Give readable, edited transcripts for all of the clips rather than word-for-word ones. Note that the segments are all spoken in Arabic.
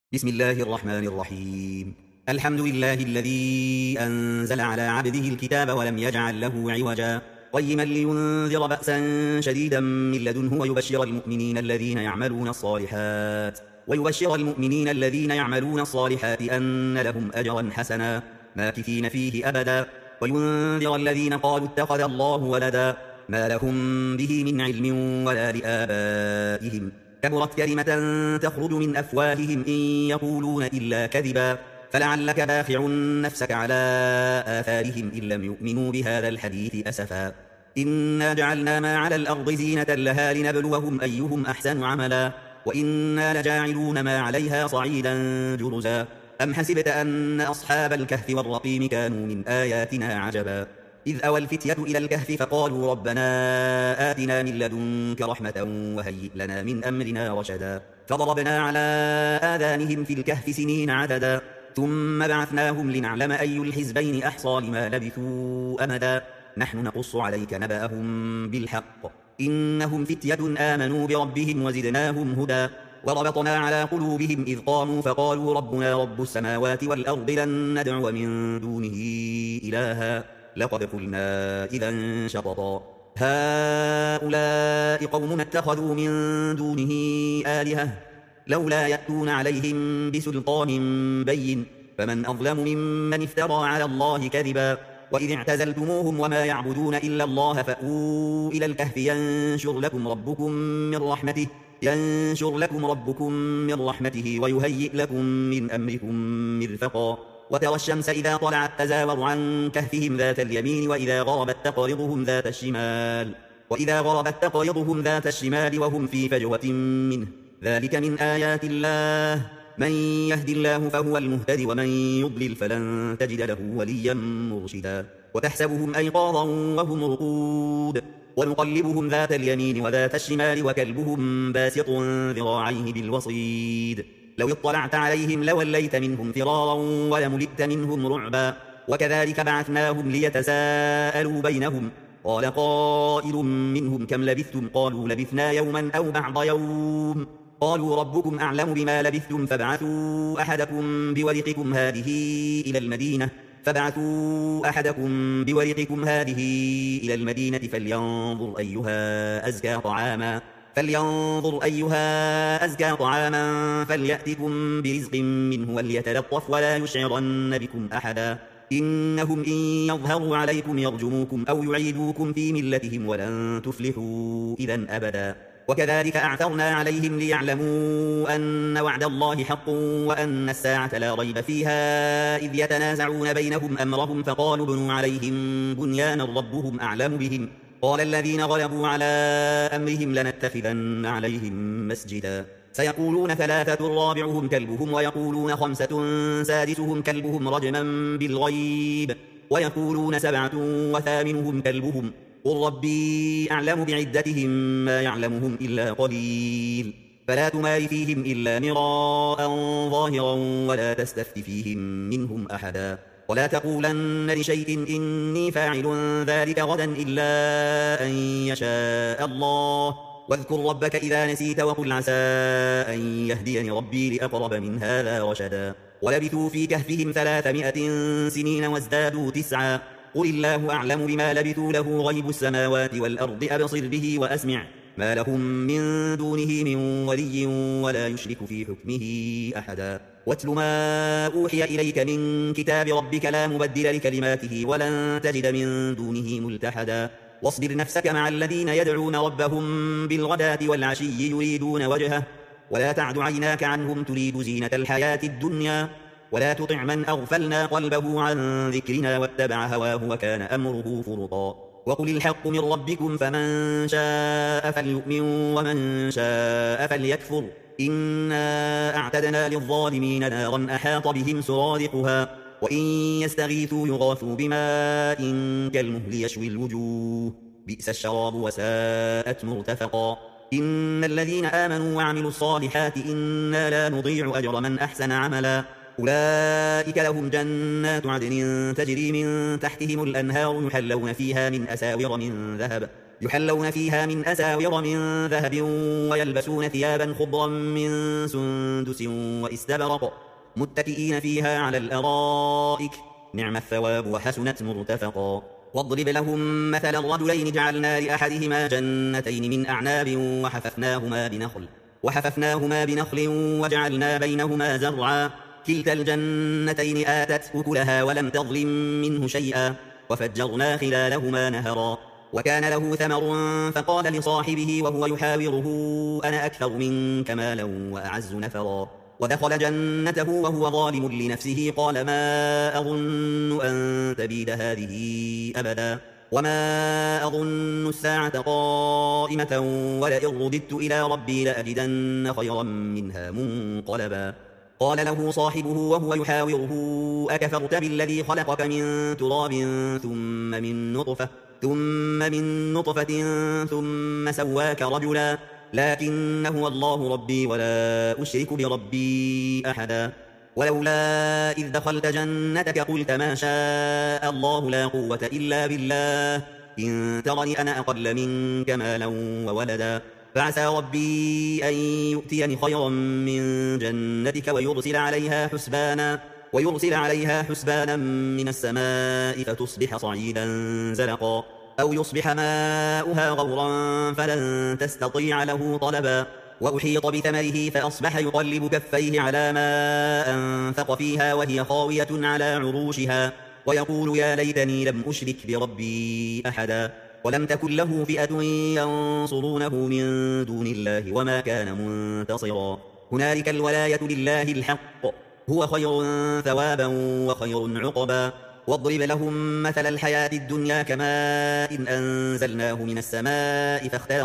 بسم الله الرحمن الرحيم. الحمد لله الذي أنزل على عبده الكتاب ولم يجعل له عوجا قيما لينذر بأسا شديدا من لدنه ويبشر المؤمنين الذين يعملون الصالحات أن لهم أجرا حسنا ماكثين فيه أبدا وينذر الذين قالوا اتخذ الله ولدا ما لهم به من علم ولا لآبائهم كبرت كلمة تخرج من أفواههم إن يقولون إلا كذبا فلعلك باخع نفسك على آثارهم إن لم يؤمنوا بهذا الحديث أسفا إنا جعلنا ما على الأرض زينة لها لنبلوهم أيهم أحسن عملا وإنا لجاعلون ما عليها صعيدا جرزا أم حسبت أن أصحاب الكهف والرقيم كانوا من آياتنا عجبا إذ أوى الفتية إلى الكهف فقالوا ربنا آتنا من لدنك رحمة وهيئ لنا من أمرنا رشدا فضربنا على آذانهم في الكهف سنين عددا ثم بعثناهم لنعلم أي الحزبين أحصى لما لبثوا أمدا نحن نقص عليك نبأهم بالحق إنهم فتية آمنوا بربهم وزدناهم هدى وربطنا على قلوبهم إذ قاموا فقالوا ربنا رب السماوات والأرض لن ندعو من دونه إلها لقد قلنا إذا شططا هؤلاء قوم اتخذوا من دونه آلهة لولا يأتون عليهم بسلطان بين فمن أظلم ممن افترى على الله كذبا وإذ اعتزلتموهم وما يعبدون إلا الله فأووا إلى الكهف ينشر لكم ربكم من رحمته ويهيئ لكم من أمركم مرفقا وترى الشمس إذا طلعت تزاور عن كهفهم ذات اليمين وإذا غربت تقرضهم ذات الشمال وهم في فجوة منه ذلك من آيات الله من يهد الله فهو المهتد ومن يضلل فلن تجد له وليا مرشدا وتحسبهم أيقاظا وهم رقود ونقلبهم ذات اليمين وذات الشمال وكلبهم باسط ذراعيه بالوصيد لو اطلعت عليهم لوليت منهم فرارا ولملئت منهم رعبا وكذلك بعثناهم ليتساءلوا بينهم قال قائل منهم كم لبثتم قالوا لبثنا يوما أو بعض يوم قالوا ربكم أعلم بما لبثتم فابعثوا أحدكم بورقكم هذه إلى المدينة فلينظر أيها أزكى طعاما فليأتكم برزق منه وليتلطف ولا يشعرن بكم أحدا إنهم إن يظهروا عليكم يرجموكم أو يعيدوكم في ملتهم ولن تفلحوا إذا أبدا وكذلك أعثرنا عليهم ليعلموا أن وعد الله حق وأن الساعة لا ريب فيها إذ يتنازعون بينهم أمرهم فقالوا ابنوا عليهم بنيانا ربهم أعلم بهم قال الذين غلبوا على أمرهم لنتخذن عليهم مسجدا سيقولون 3 رابعهم كلبهم ويقولون 5 سادسهم كلبهم رجما بالغيب ويقولون 7 وثامنهم كلبهم قل ربي أعلم بعدتهم ما يعلمهم إلا قليل فلا تمار فيهم إلا مراء ظاهرا ولا تستفت فيهم منهم أحدا ولا تقولن لشيء إني فاعل ذلك غدا إلا أن يشاء الله واذكر ربك إذا نسيت وقل عسى أن يهديني ربي لأقرب من هذا رشدا ولبثوا في كهفهم 300 سنين وازدادوا 9 قل الله أعلم بما لبثوا له غيب السماوات والأرض أبصر به وأسمع ما لهم من دونه من ولي ولا يشرك في حكمه أحدا واتل ما أوحي إليك من كتاب ربك لا مبدل لكلماته ولن تجد من دونه ملتحدا واصبر نفسك مع الذين يدعون ربهم بالغداة والعشي يريدون وجهه ولا تعد عيناك عنهم تريد زينة الحياة الدنيا ولا تطع من أغفلنا قلبه عن ذكرنا واتبع هواه وكان أمره فرطا وقل الحق من ربكم فمن شاء فليؤمن ومن شاء فليكفر إنا أعتدنا للظالمين نارا أحاط بهم سرادقها وإن يستغيثوا يغاثوا بماء كالمهل يشوي الوجوه بئس الشراب وساءت مرتفقا إن الذين آمنوا وعملوا الصالحات إنا لا نضيع أجر من أحسن عملا أولئك لهم جنات عدن تجري من تحتهم الأنهار يحلون فيها من أساور من ذهب يحلون فيها من أساور من ذهب ويلبسون ثيابا خضرا من سندس واستبرق متكئين فيها على الأرائك نعم الثواب وحسنت مرتفقا واضرب لهم مثل الرجلين جعلنا لأحدهما جنتين من أعناب وحففناهما بنخل وجعلنا بينهما زرعا كلتا الجنتين آتت أكلها ولم تظلم منه شيئا وفجرنا خلالهما نهرا وكان له ثمر فقال لصاحبه وهو يحاوره أنا أكثر منك مالا وأعز نفرا ودخل جنته وهو ظالم لنفسه قال ما أظن أن تبيد هذه أبدا وما أظن الساعة قائمة ولئن رددت إلى ربي لأجدن خيرا منها منقلبا قال له صاحبه وهو يحاوره أكفرت بالذي خلقك من تراب ثم من نطفة ثم سواك رجلا لكن هو الله ربي ولا أشرك بربي أحدا ولولا إذ دخلت جنتك قلت ما شاء الله لا قوة إلا بالله إن ترني أنا أقل منك مالا وولدا فعسى ربي أن يؤتيني خيرا من جنتك ويرسل عليها حسبانا من السماء فتصبح صعيدا زلقا أو يصبح ماؤها غورا فلن تستطيع له طلبا وأحيط بثمره فأصبح يقلب كفيه على ما أنفق فيها وهي خاوية على عروشها ويقول يا ليتني لم أشرك بربي أحدا ولم تكن له فئة ينصرونه من دون الله وما كان منتصرا هنالك الولاية لله الحق هو خير ثوابا وخير عقبا واضرب لهم مثل الحياة الدنيا كماء إن أنزلناه من السماء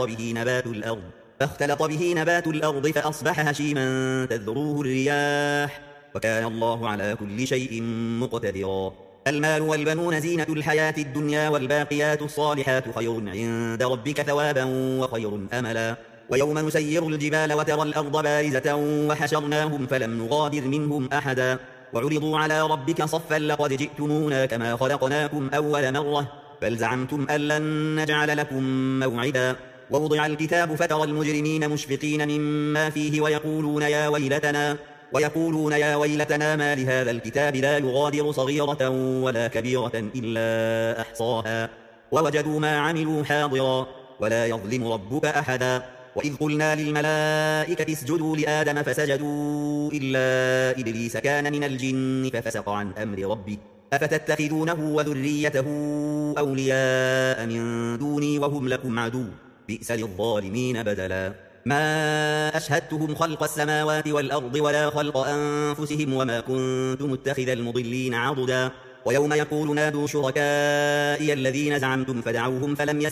فاختلط به نبات الأرض فأصبح هشيما تذروه الرياح وكان الله على كل شيء مقتدرا المال والبنون زينة الحياة الدنيا والباقيات الصالحات خير عند ربك ثوابا وخير أملا ويوم نسير الجبال وترى الأرض بارزة وحشرناهم فلم نغادر منهم أحدا وعرضوا على ربك صفا لقد جئتمونا كما خلقناكم أول مرة بل زعمتم أن لن نجعل لكم موعدا ووضع الكتاب فترى المجرمين مشفقين مما فيه ويقولون يا ويلتنا ما لهذا الكتاب لا يغادر صغيرة ولا كبيرة إلا أحصاها ووجدوا ما عملوا حاضرا ولا يظلم ربك أحدا وإذ قلنا للملائكة اسجدوا لآدم فسجدوا إلا إبليس كان من الجن ففسق عن أمر ربه أفتتخذونه وذريته أولياء من دوني وهم لكم عدو بئس للظالمين بدلا ما أشهدتهم خلق السماوات والأرض ولا خلق أنفسهم وما كنت متخذ المضلين عضدا ويوم يقول نادوا شركائي الذين زعمتم فدعوهم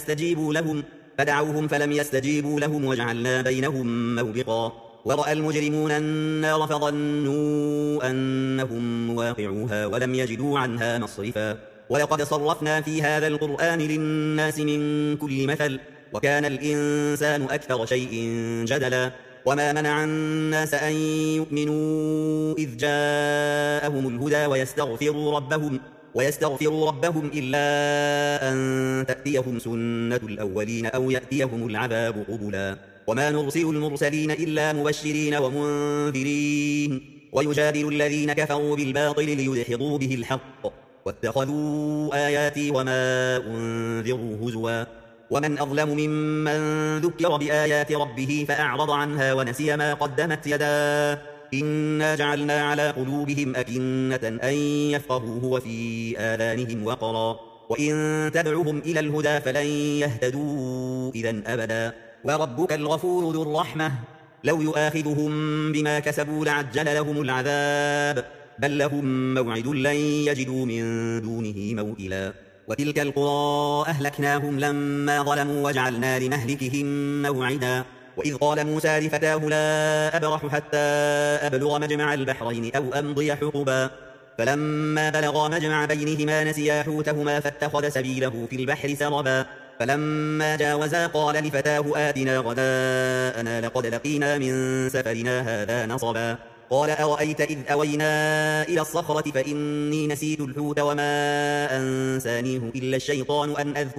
فلم يستجيبوا لهم وجعلنا بينهم موبقا ورأى المجرمون النار فظنوا أنهم مواقعوها ولم يجدوا عنها مصرفا ولقد صرفنا في هذا القرآن للناس من كل مثل وكان الإنسان أكثر شيء جدلا وما منع الناس أن يؤمنوا إذ جاءهم الهدى ويستغفروا ربهم إلا أن تأتيهم سنة الأولين أو يأتيهم العذاب قبلا وما نرسل المرسلين إلا مبشرين ومنذرين ويجادل الذين كفروا بالباطل ليدحضوا به الحق واتخذوا آياتي وما أنذروا هزوا ومن أظلم ممن ذكر بآيات ربه فأعرض عنها ونسي ما قدمت يداه إنا جعلنا على قلوبهم أكنة أن يفقهوه وفي آذانهم وقرا وإن تدعهم إلى الهدى فلن يهتدوا إذا أبدا وربك الغفور ذو الرحمة لو يؤاخذهم بما كسبوا لعجل لهم العذاب بل لهم موعد لن يجدوا من دونه موئلا وتلك القرى أهلكناهم لما ظلموا وجعلنا لمهلكهم موعدا وإذ قال موسى لفتاه لا أبرح حتى أبلغ مجمع البحرين أو أمضي حقبا فلما بلغا مجمع بينهما نسيا حوتهما فاتخذ سبيله في البحر سربا فلما جاوزا قال لفتاه آتنا غداءنا لقد لقينا من سفرنا هذا نصبا قال أرأيت إذ أوينا إلى الصخرة فإني نسيت الحوت وما أنسانيه إلا الشيطان أن أذكره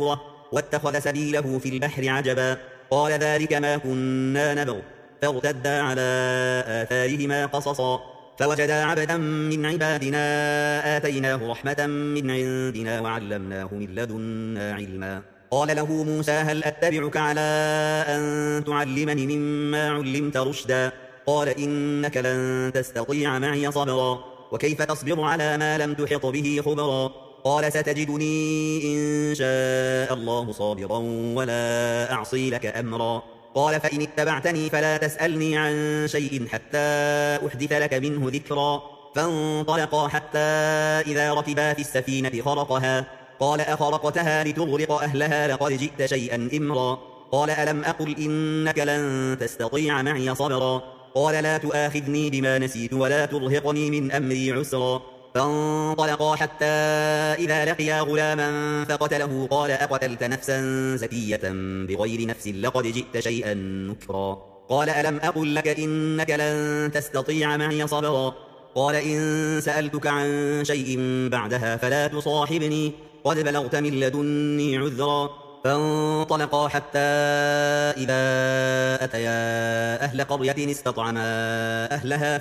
واتخذ سبيله في البحر عجبا قال ذلك ما كنا نبغ فارتدا على آثارهما قصصا فوجدا عبدا من عبادنا آتيناه رحمة من عندنا وعلمناه من لدنا علما قال له موسى هل أتبعك على أن تعلمني مما علمت رشدا قال إنك لن تستطيع معي صبرا وكيف تصبر على ما لم تحط به خبرا قال ستجدني إن شاء الله صابرا ولا أعصي لك أمرا قال فإن اتبعتني فلا تسألني عن شيء حتى أحدث لك منه ذكرا فانطلقا حتى إذا ركبا في السفينة خرقها قال أخرقتها لتغرق أهلها لقد جئت شيئا إمرا قال ألم أقل إنك لن تستطيع معي صبرا قال لا تؤاخذني بما نسيت ولا ترهقني من أمري عسرا فانطلقا حتى إذا لقيا غلاما فقتله قال أقتلت نفسا زكية بغير نفس لقد جئت شيئا نكرا قال ألم أقل لك إنك لن تستطيع معي صبرا قال إن سألتك عن شيء بعدها فلا تصاحبني قد بلغت من لدني عذرا فانطلقا حتى إذا أتيا أهل قرية استطعما أهلها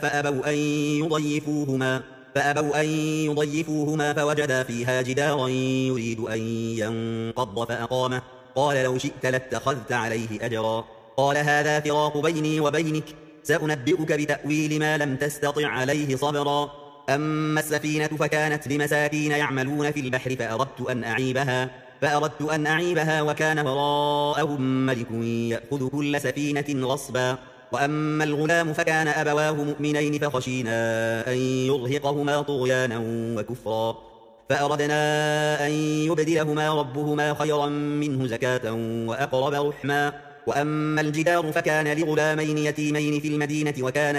فأبوا أن يضيفوهما فوجدا فيها جدارا يريد أن ينقض فأقامه قال لو شئت لاتخذت عليه أجرا قال هذا فراق بيني وبينك سأنبئك بتأويل ما لم تستطع عليه صبرا أما السفينة فكانت لمساكين يعملون في البحر فأردت أن أعيبها وكان وراءهم ملك يأخذ كل سفينة غصبا وأما الغلام فكان أبواه مؤمنين فخشينا أن يرهقهما طغيانا وكفرا فأردنا أن يبدلهما ربهما خيرا منه زكاة وأقرب رحما وأما الجدار فكان لغلامين يتيمين في المدينة وكان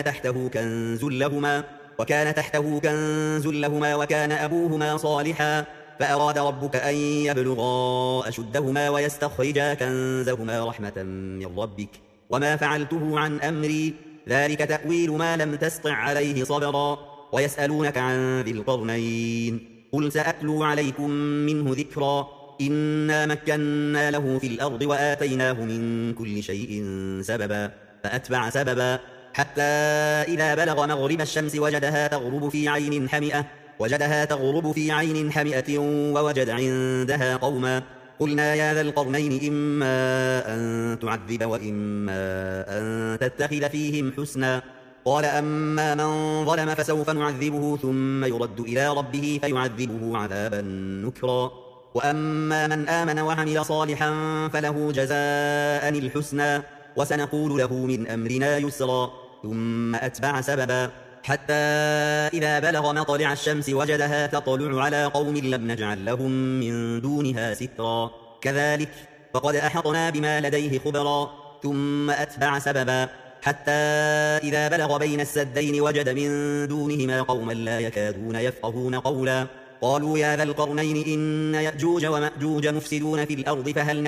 تحته كنز لهما وكان أبوهما صالحا فأراد ربك أن يبلغا أشدهما ويستخرجا كنزهما رحمة من ربك وما فعلته عن أمري ذلك تأويل ما لم تسطع عليه صبرا ويسألونك عن ذي القرنين قل سأتلو عليكم منه ذكرا إنا مكنا له في الأرض وآتيناه من كل شيء سببا فأتبع سببا حتى إذا بلغ مغرب الشمس وجدها تغرب في عين حمئة ووجد عندها قوما قلنا يا ذا القرنين إما أن تعذب وإما أن تتخذ فيهم حسنا قال أما من ظلم فسوف نعذبه ثم يرد إلى ربه فيعذبه عذابا نكرا وأما من آمن وعمل صالحا فله جزاء الحسنى وسنقول له من أمرنا يسرا ثم أتبع سببا حتى إذا بلغ مطلع الشمس وجدها تطلع على قوم لم نجعل لهم من دونها سترا كذلك فقد أحطنا بما لديه خبرا ثم أتبع سببا حتى إذا بلغ بين السدين وجد من دونهما قوما لا يكادون يفقهون قولا قالوا يا ذا القرنين إن يأجوج ومأجوج مفسدون في الأرض فهل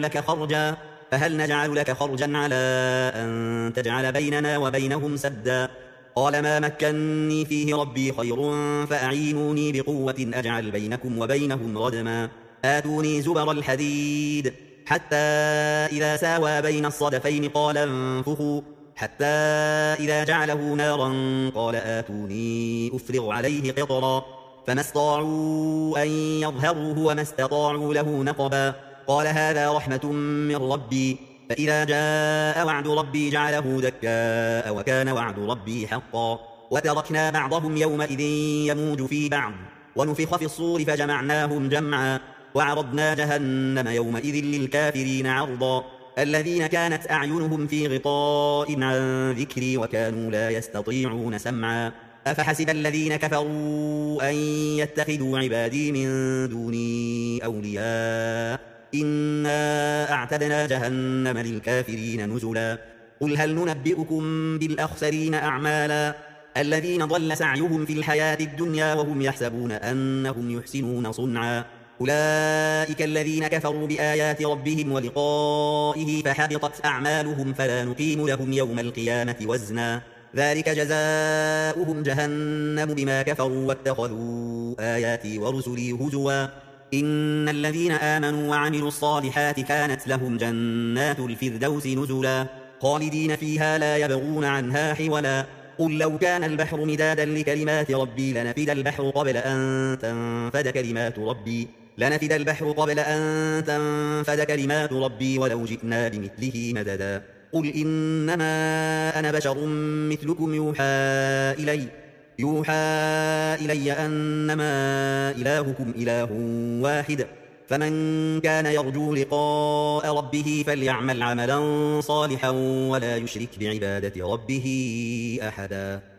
نجعل لك خرجا على أن تجعل بيننا وبينهم سدا قال ما مكني فيه ربي خير فأعينوني بقوة أجعل بينكم وبينهم ردما آتوني زبر الحديد حتى إذا ساوى بين الصدفين قال انفخوا حتى إذا جعله نارا قال آتوني أفرغ عليه قطرا فما استطاعوا أن يظهروه وما استطاعوا له نقبا قال هذا رحمة من ربي فإذا جاء وعد ربي جعله دكاء وكان وعد ربي حقا وتركنا بعضهم يومئذ يموج في بعض ونفخ في الصور فجمعناهم جمعا وعرضنا جهنم يومئذ للكافرين عرضا الذين كانت أعينهم في غطاء عن ذكري وكانوا لا يستطيعون سمعا أفحسب الذين كفروا أن يتخذوا عبادي من دوني أولياء إنا أعتدنا جهنم للكافرين نزلا قل هل ننبئكم بالأخسرين أعمالا الذين ضل سعيهم في الحياة الدنيا وهم يحسبون أنهم يحسنون صنعا أولئك الذين كفروا بآيات ربهم ولقائه فحبطت أعمالهم فلا نقيم لهم يوم القيامة وزنا ذلك جزاؤهم جهنم بما كفروا واتخذوا آياتي ورسلي هزوا إن الذين آمنوا وعملوا الصالحات كانت لهم جنات الفردوس نزلا خالدين فيها لا يبغون عنها حولا قل لو كان البحر مدادا لكلمات ربي لنفد البحر قبل أن تنفد كلمات ربي ولو جئنا بمثله مددا قل إنما أنا بشر مثلكم يوحى إلي أنما إلهكم إله واحد فمن كان يرجو لقاء ربه فليعمل عملا صالحا ولا يشرك بعبادة ربه أحدا